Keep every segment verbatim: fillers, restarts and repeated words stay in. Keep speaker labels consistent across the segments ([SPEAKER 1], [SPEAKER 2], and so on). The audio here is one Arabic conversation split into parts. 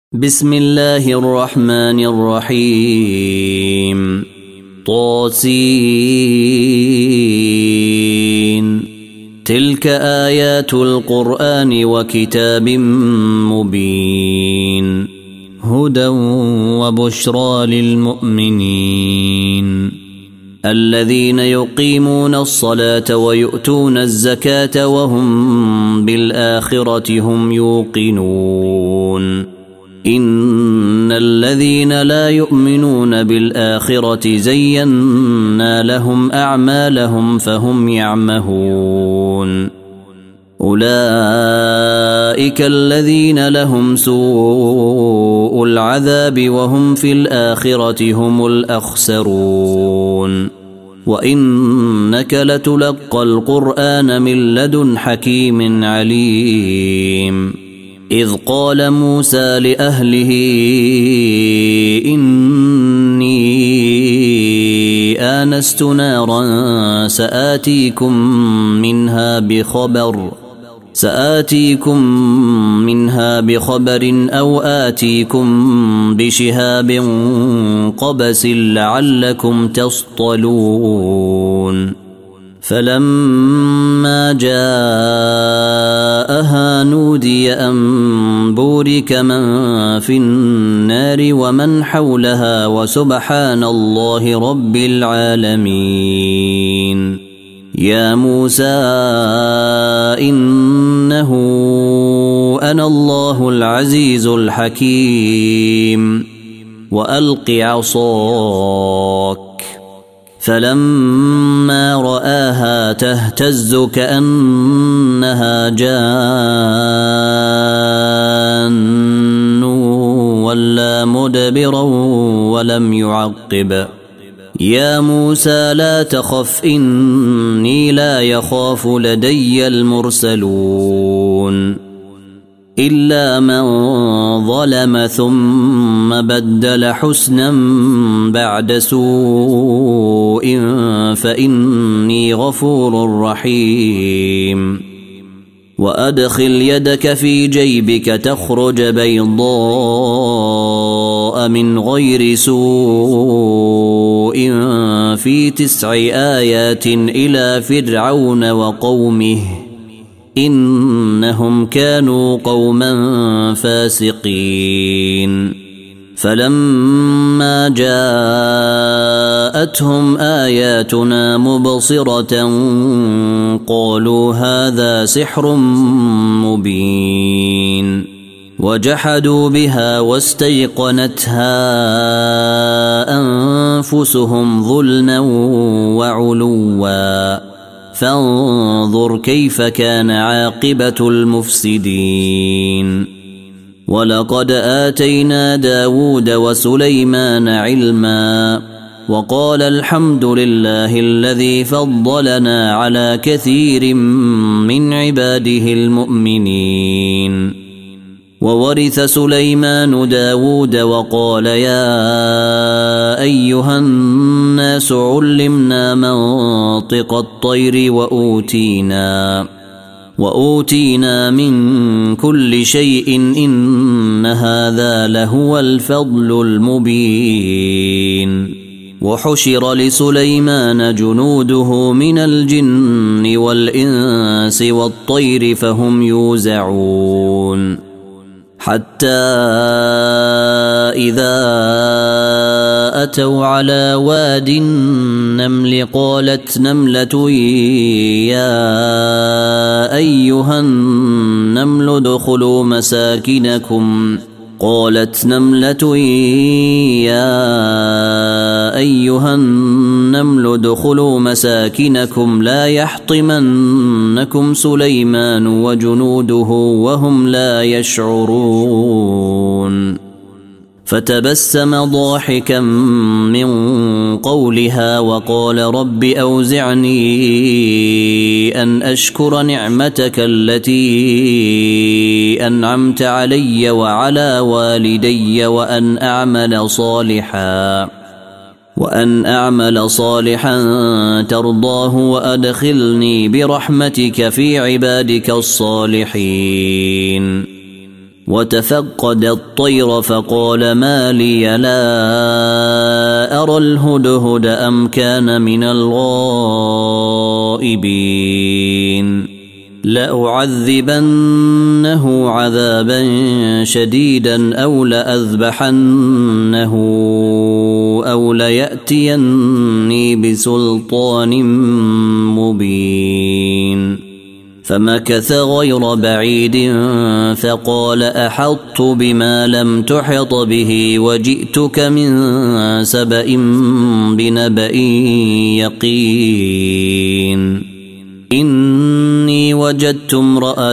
[SPEAKER 1] بسم الله الرحمن الرحيم. طاسين. تلك آيات القرآن وكتاب مبين هدى وبشرى للمؤمنين الذين يقيمون الصلاة ويؤتون الزكاة وهم بالآخرة هم يوقنون. إن الذين لا يؤمنون بالآخرة زينا لهم أعمالهم فهم يعمهون. أولئك الذين لهم سوء العذاب وهم في الآخرة هم الأخسرون. وإنك لتلقى القرآن من لدن حكيم عليم. إذ قال موسى لأهله إني آنست نارا سآتيكم منها بخبر سآتيكم منها بخبر أو آتيكم بشهاب قبس لعلكم تصطلون. فلما جاءها نودي أن بورك من في النار ومن حولها وسبحان الله رب العالمين. يا موسى إنه أنا الله العزيز الحكيم وألق عصاك. فلما رآها تهتز كأنها جان ولا مدبرا ولم يعقب. يا موسى لا تخف إني لا يخاف لدي المرسلون. إلا من ظلم ثم بدل حسنا بعد سوء فإني غفور رحيم. وأدخل يدك في جيبك تخرج بيضاء من غير سوء في تسع آيات إلى فرعون وقومه إنهم كانوا قوما فاسقين. فلما جاءتهم آياتنا مبصرة قالوا هذا سحر مبين. وجحدوا بها واستيقنتها أنفسهم ظلما وعلوا فانظر كيف كان عاقبة المفسدين. ولقد آتينا داود وسليمان علما وقال الحمد لله الذي فضلنا على كثير من عباده المؤمنين. وورث سليمان داود وقال يا أيها الناس علمنا منطق الطير وأوتينا وأوتينا من كل شيء إن هذا لهو الفضل المبين. وحشر لسليمان جنوده من الجن والإنس والطير فهم يوزعون. حتى إذا أتوا على واد النمل قالت نملة يا أيها النمل ادخلوا مساكنكم قالت نملة يا أيها النمل ادخلوا مساكنكم لا يحطمنكم سليمان وجنوده وهم لا يشعرون. فتبسم ضاحكا من قولها وقال رب أوزعني أن أشكر نعمتك التي أنعمت علي وعلى والدي وأن أعمل صالحا وأن أعمل صالحا ترضاه وأدخلني برحمتك في عبادك الصالحين. وتفقد الطير فقال ما لي لا أرى الهدهد أم كان من الغائبين لأعذبنه عذابا شديدا أو لأذبحنه أو ليأتيني بسلطان مبين فمكث غير بعيد فقال أحطت بما لم تحط به وجئتك من سبأ بنبأ يقين إني وجدت امرأة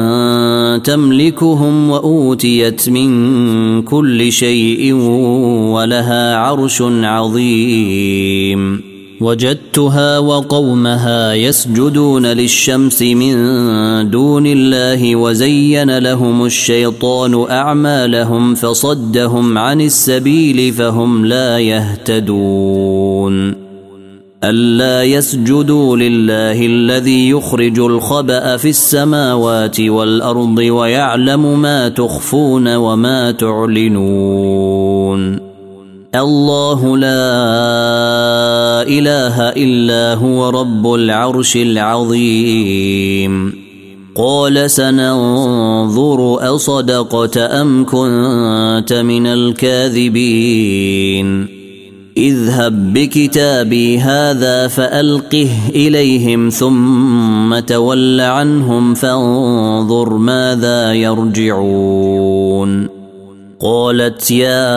[SPEAKER 1] تملكهم وأوتيت من كل شيء ولها عرش عظيم وجدتها وقومها يسجدون للشمس من دون الله وزين لهم الشيطان أعمالهم فصدهم عن السبيل فهم لا يهتدون ألا يسجدوا لله الذي يخرج الخبأ في السماوات والأرض ويعلم ما تخفون وما تعلنون الله لا إله إلا هو رب العرش العظيم قال سننظر أصدقت أم كنت من الكاذبين اذهب بكتابي هذا فألقه إليهم ثم تول عنهم فانظر ماذا يرجعون قالت يا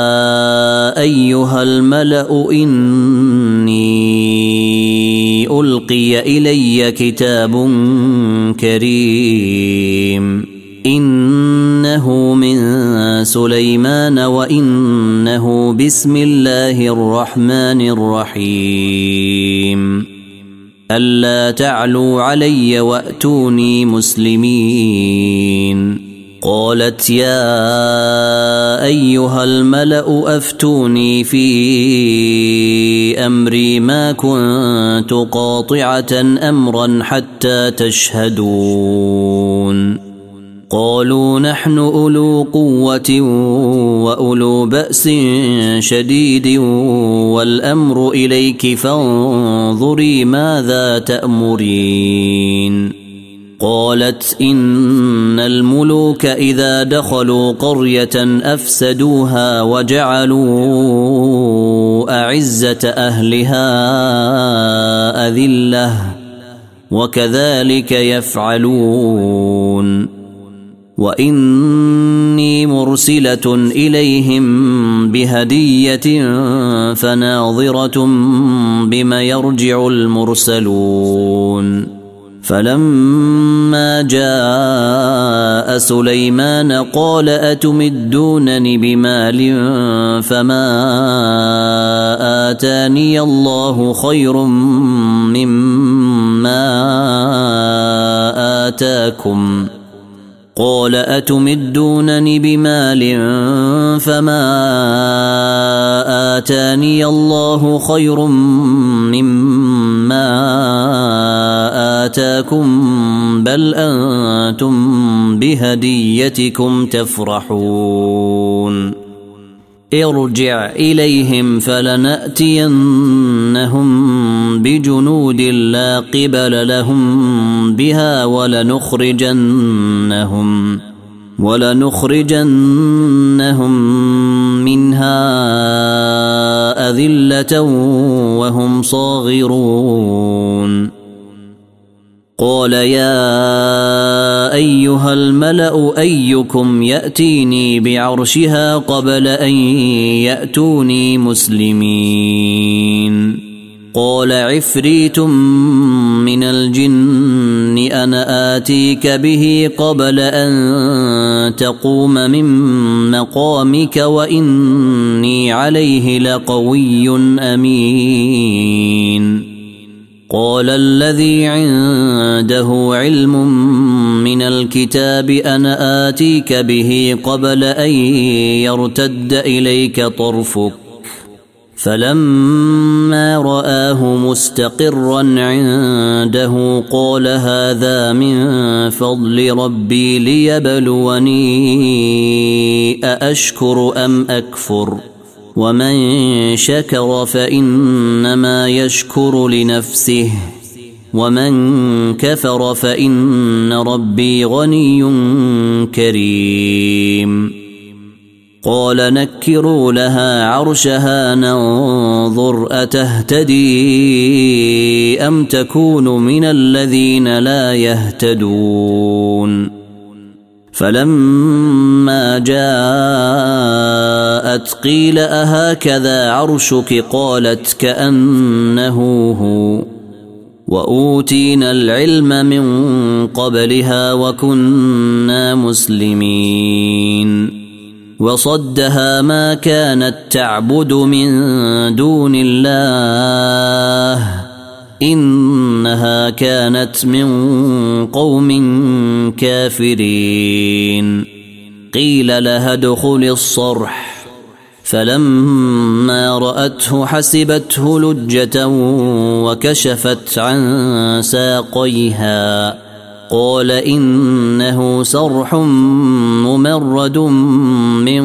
[SPEAKER 1] أيها الملأ إني ألقي إلي كتاب كريم إنه من سليمان وإنه بسم الله الرحمن الرحيم ألا تعلوا علي وأتوني مسلمين قالت يا أيها الملأ أفتوني في أمري ما كنت قاطعة أمرا حتى تشهدون قالوا نحن أولو قوة وأولو بأس شديد والأمر إليك فانظري ماذا تأمرين قالت إن الملوك إذا دخلوا قرية أفسدوها وجعلوا أعزة أهلها أذلة وكذلك يفعلون وإني مرسلة إليهم بهدية فناظرة بما يرجع المرسلون فلما جاء سليمان قال أتمدونني بمال فما آتاني الله خير مما آتاكم قال أتمدونني بمال فما آتاني الله خير مما آتاكم بل أنتم بهديتكم تفرحون ارجع إليهم فلنأتينهم بجنود لا قبل لهم بها ولنخرجنهم ولنخرجنهم منها أذلة وهم صاغرون قال يا أيها الملأ أيكم يأتيني بعرشها قبل أن يأتوني مسلمين قال عفريت من الجن أنا آتيك به قبل أن تقوم من مقامك وإني عليه لقوي أمين قال الذي عنده علم من الكتاب أنا آتيك به قبل أن يرتد إليك طرفك فلما رآه مستقرا عنده قال هذا من فضل ربي ليبلوني أأشكر أم أكفر ومن شكر فإنما يشكر لنفسه ومن كفر فإن ربي غني كريم. قال نكروا لها عرشها ننظر أتهتدي أم تكون من الذين لا يهتدون. فلما جاءت قيل أهكذا عرشك قالت كأنه هو وأوتينا العلم من قبلها وكنا مسلمين. وصدها ما كانت تعبد من دون الله إنها كانت من قوم كافرين. قيل لها ادخل الصرح فلما رأته حسبته لجة وكشفت عن ساقيها قال إنه صرح ممرد من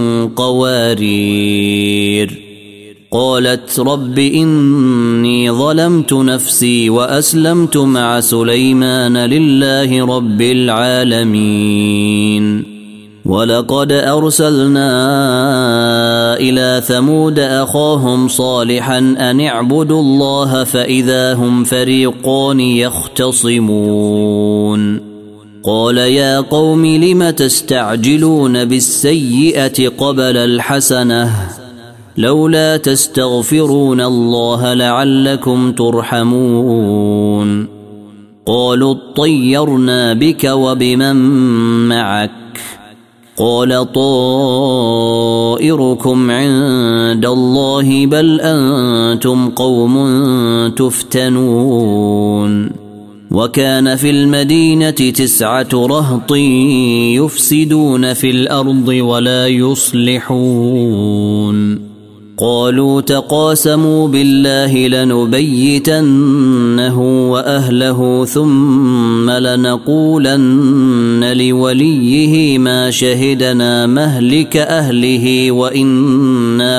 [SPEAKER 1] قوارير. قالت رب إني ظلمت نفسي وأسلمت مع سليمان لله رب العالمين. ولقد أرسلنا إلى ثمود أخاهم صالحا أن اعبدوا الله فإذا هم فريقان يختصمون. قال يا قوم لم تستعجلون بالسيئة قبل الحسنة لولا تستغفرون الله لعلكم ترحمون. قالوا اطيرنا بك وبمن معك قال طائركم عند الله بل أنتم قوم تفتنون. وكان في المدينة تسعة رهط يفسدون في الأرض ولا يصلحون. قالوا تقاسموا بالله لنبيتنه وأهله ثم لنقولن لوليه ما شهدنا مهلك أهله وإنا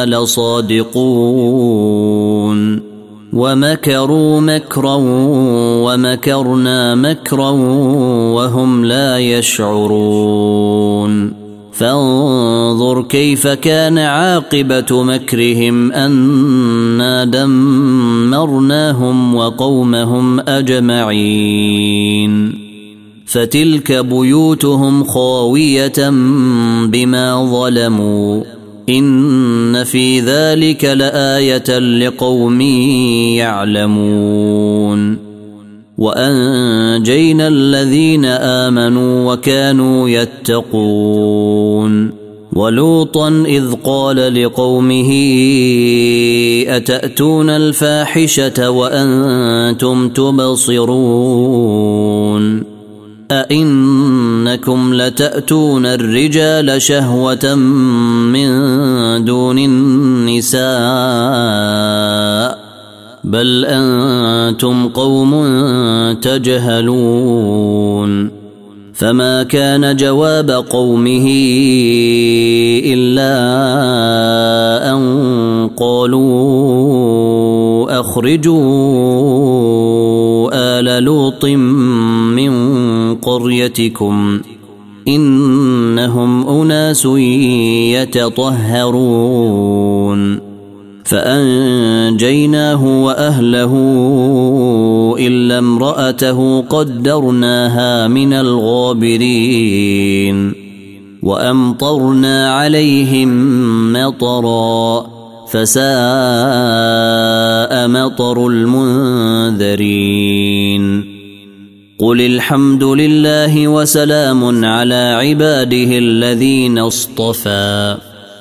[SPEAKER 1] لصادقون. ومكروا مكرا ومكرنا مكرا وهم لا يشعرون. فانظر كيف كان عاقبة مكرهم أنا دمرناهم وقومهم أجمعين. فتلك بيوتهم خاوية بما ظلموا إن في ذلك لآية لقوم يعلمون. وأنجينا الذين آمنوا وكانوا يتقون. ولوطا إذ قال لقومه أتأتون الفاحشة وأنتم تبصرون أئنكم لتأتون الرجال شهوة من دون النساء بل أنتم قوم تجهلون. فما كان جواب قومه إلا أن قالوا أخرجوا آل لوط من قريتكم إنهم أناس يتطهرون. فأنجيناه وأهله إلا امرأته قدرناها من الغابرين. وأمطرنا عليهم مطرا فساء مطر المنذرين. قل الحمد لله وسلام على عباده الذين اصطفى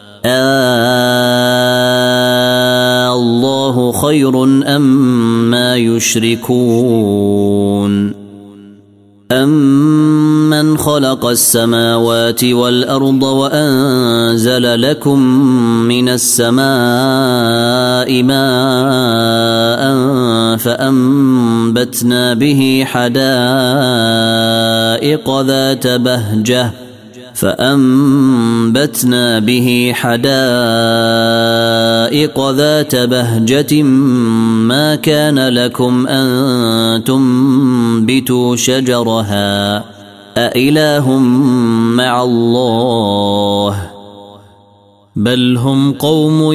[SPEAKER 1] آه الله خير أم ما يشركون. أَمَّنْ خَلَقَ السَّمَاوَاتِ وَالْأَرْضَ وَأَنزَلَ لَكُم مِّنَ السَّمَاءِ مَاءً فَأَنبَتْنَا بِهِ حَدَائِقَ ذَاتَ بَهْجَةٍ فأنبتنا به حدائق ذات بهجة ما كان لكم أن تنبتوا شجرها أإله مع الله بل هم قوم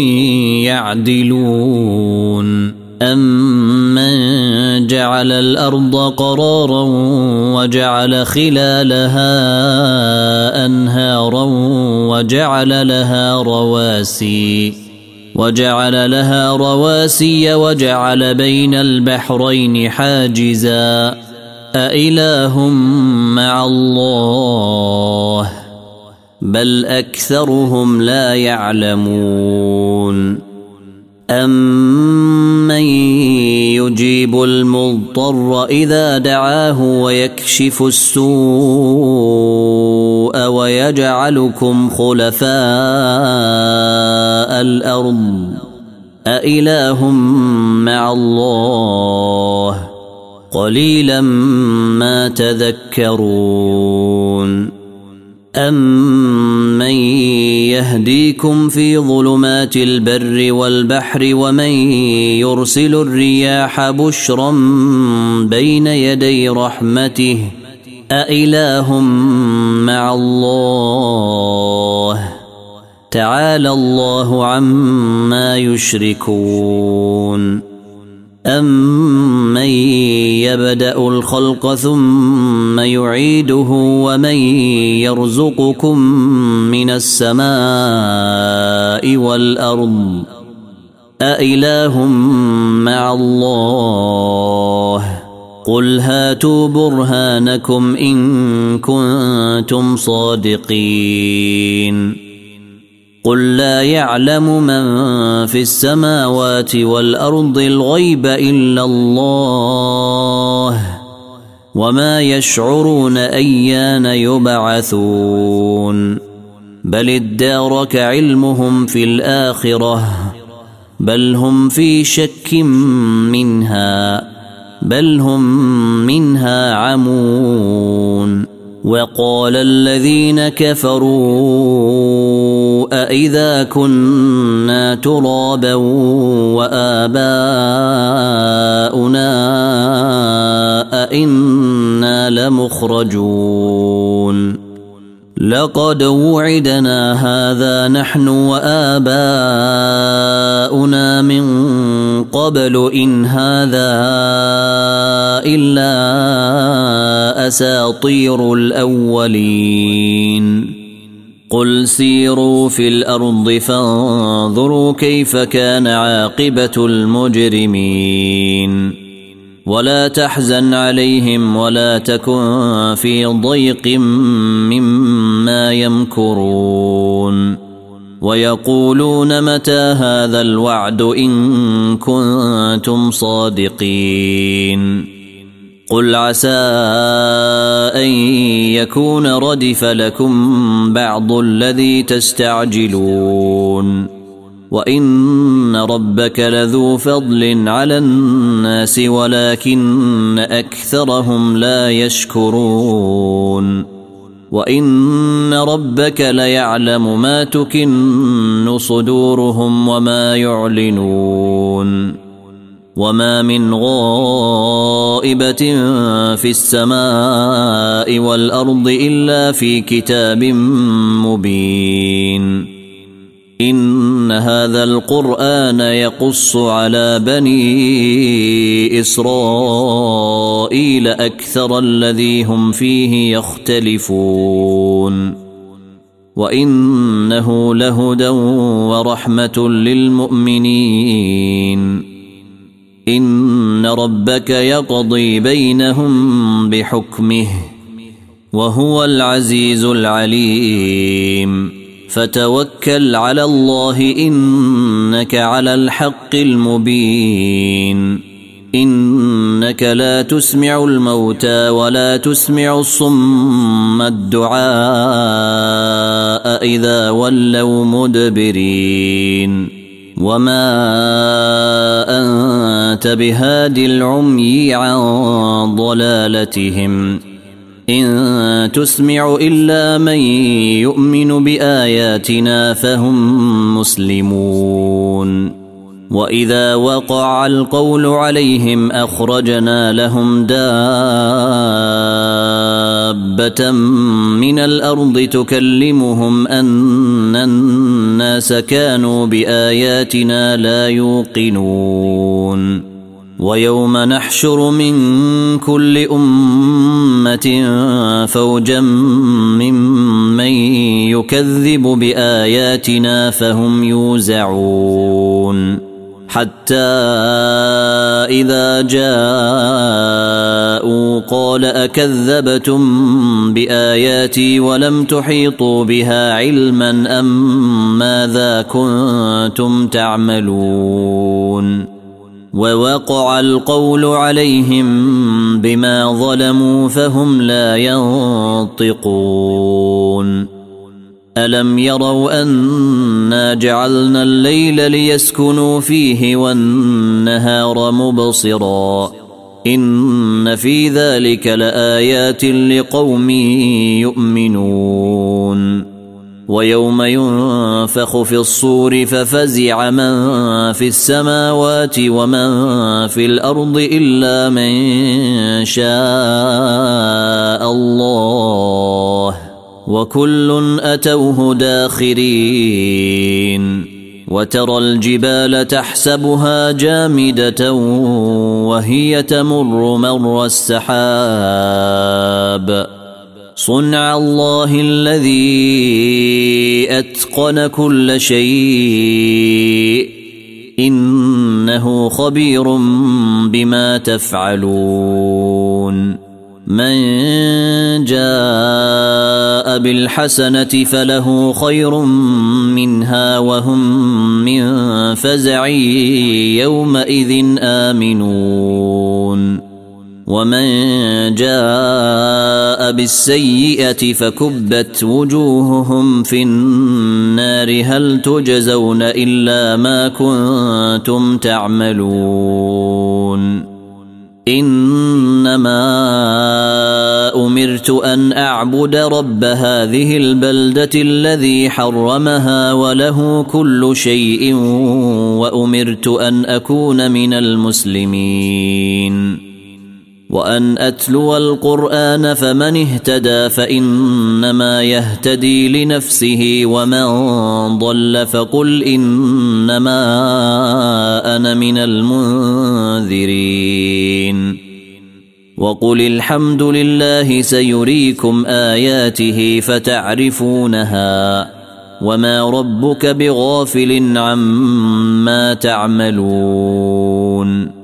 [SPEAKER 1] يعدلون أَمَّنْ جَعَلَ الْأَرْضَ قَرَارًا وَجَعَلَ خِلَالَهَا أَنْهَارًا وَجَعَلَ لَهَا رَوَاسِيَ وَجَعَلَ لَهَا رَوَاسِيَ وَجَعَلَ بَيْنَ الْبَحْرَيْنِ حَاجِزًا أَإِلَهٌ مَّعَ اللَّهِ بَلْ أَكْثَرُهُمْ لَا يَعْلَمُونَ أَمَّن يُجِيبُ الْمُضْطَرَّ إِذَا دَعَاهُ وَيَكْشِفُ السُّوءَ وَيَجْعَلُكُمْ خُلَفَاءَ الْأَرْضِ أَإِلَهٌ مَّعَ اللَّهِ قَلِيلًا مَّا تَذَكَّرُونَ أَمَّن يَهْدِيكُمْ فِي ظُلُمَاتِ الْبَرِّ وَالْبَحْرِ وَمَن يُرْسِلُ الرِّيَاحَ بُشْرًا بَيْنَ يَدَيْ رَحْمَتِهِ أَإِلَهٌ مَّعَ اللَّهِ تَعَالَى اللَّهُ عَمَّا يُشْرِكُونَ أَمَّن يَبْدَأُ الْخَلْقَ ثُمَّ يُعِيدُهُ وَمَن يَرْزُقُكُم مِّنَ السَّمَاءِ وَالْأَرْضِ أَإِلَهٌ مَّعَ اللَّهِ قُلْ هَاتُوا بُرْهَانَكُمْ إِن كُنتُمْ صَادِقِينَ قُل لا يعلم من في السماوات والأرض الغيب إلا الله وما يشعرون أيان يبعثون بل ادارك علمهم في الآخرة بل هم في شك منها بل هم منها عمون وقال الذين كفروا أإذا كنا ترابا وآباؤنا أإنا لمخرجون لقد وعدنا هذا نحن وآباؤنا من قبل إن هذا إلا أساطير الأولين قل سيروا في الأرض فانظروا كيف كان عاقبة المجرمين ولا تحزن عليهم ولا تكن في ضيق مما يمكرون ويقولون متى هذا الوعد إن كنتم صادقين قل عسى أن يكون ردف لكم بعض الذي تستعجلون وإن ربك لذو فضل على الناس ولكن أكثرهم لا يشكرون وإن ربك ليعلم ما تكن صدورهم وما يعلنون وما من غائبة في السماء والأرض إلا في كتاب مبين إن هذا القرآن يقص على بني إسرائيل أكثر الذي هم فيه يختلفون وإنه لهدى ورحمة للمؤمنين إن ربك يقضي بينهم بحكمه وهو العزيز العليم فتوكل على الله إنك على الحق المبين إنك لا تسمع الموتى ولا تسمع الصم الدعاء إذا ولوا مدبرين وما أنت بهاد العمي عن ضلالتهم إن تسمع إلا من يؤمن بآياتنا فهم مسلمون وإذا وقع القول عليهم أخرجنا لهم دابة من الأرض تكلمهم أن الناس كانوا بآياتنا لا يوقنون ويوم نحشر من كل أمة فوجا ممن يكذب بآياتنا فهم يوزعون حتى إذا جاءوا قال أكذبتم بآياتي ولم تحيطوا بها علما أم ماذا كنتم تعملون ووقع القول عليهم بما ظلموا فهم لا ينطقون ألم يروا أنا جعلنا الليل ليسكنوا فيه والنهار مبصرا إن في ذلك لآيات لقوم يؤمنون ويوم ينفخ في الصور ففزع من في السماوات ومن في الأرض إلا من شاء الله وكل أتوه داخرين وترى الجبال تحسبها جامدة وهي تمر مر السحاب صنع الله الذي أتقن كل شيء إنه خبير بما تفعلون من جاء بالحسنة فله خير منها وهم من فزع يومئذ آمنون ومن جاء بالسيئة فكبت وجوههم في النار هل تجزون إلا ما كنتم تعملون إنما أمرت أن أعبد رب هذه البلدة الذي حرمها وله كل شيء وأمرت أن أكون من المسلمين وأن أتلو القرآن فمن اهتدى فإنما يهتدي لنفسه ومن ضل فقل إنما أنا من المنذرين وقل الحمد لله سيريكم آياته فتعرفونها وما ربك بغافل عما تعملون